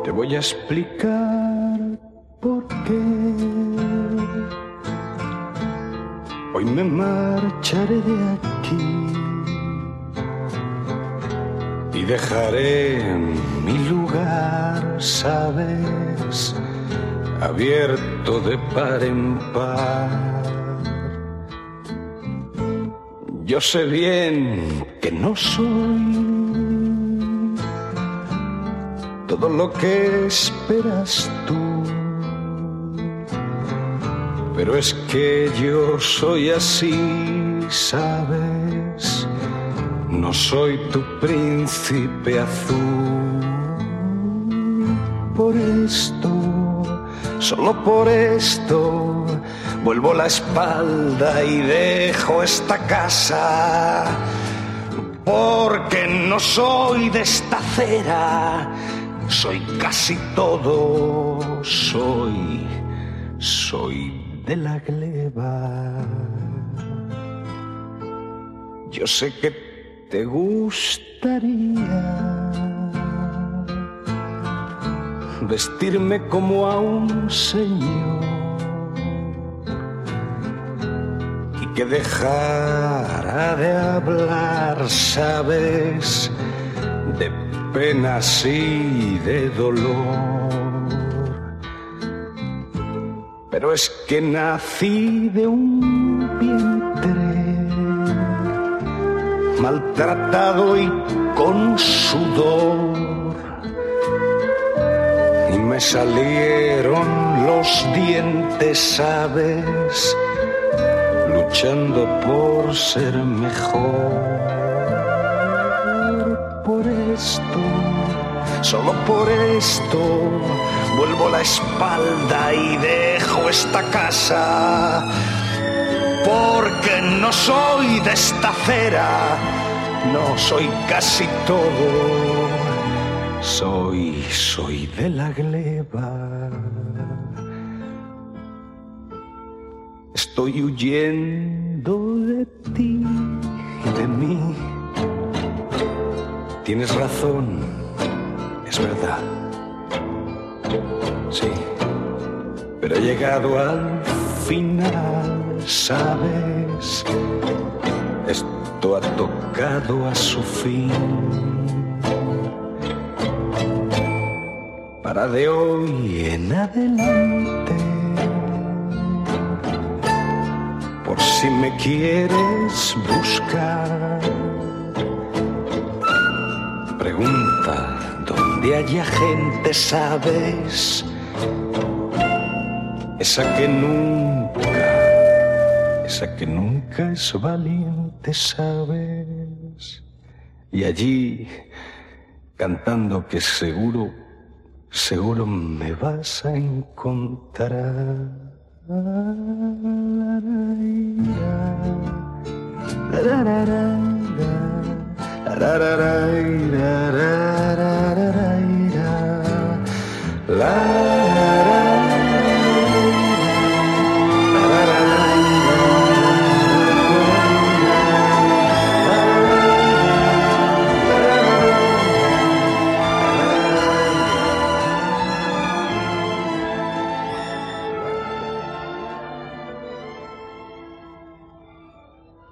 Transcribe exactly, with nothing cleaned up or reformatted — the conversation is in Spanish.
Te voy a explicar por qué. Hoy me marcharé de aquí y dejaré mi lugar, sabes, abierto de par en par. Yo sé bien que no soy todo lo que esperas tú, pero es que yo soy así, sabes, no soy tu príncipe azul. Por esto, solo por esto, vuelvo la espalda y dejo esta casa, porque no soy de esta acera, soy casi todo, soy, soy de la gleba. Yo sé que te gustaría vestirme como a un señor y que dejara de hablar, sabes, de penas y de dolor. Pero es que nací de un vientre maltratado y con sudor, y me salieron los dientes, sabes, luchando por ser mejor. Por esto, solo por esto, vuelvo la espalda y dejo esta casa, porque no soy de esta acera, no soy casi todo, soy, soy de la gleba. Estoy huyendo de ti y de mí. Tienes razón, es verdad. Sí, pero he llegado al final, ¿sabes? Esto ha tocado a su fin. Para de hoy en adelante, por si me quieres buscar, pregunta donde haya gente, sabes, esa que nunca, esa que nunca es valiente, sabes, y allí cantando que seguro, seguro me vas a encontrar. La, la, la, la, la, la, la, la, la, la, la, la.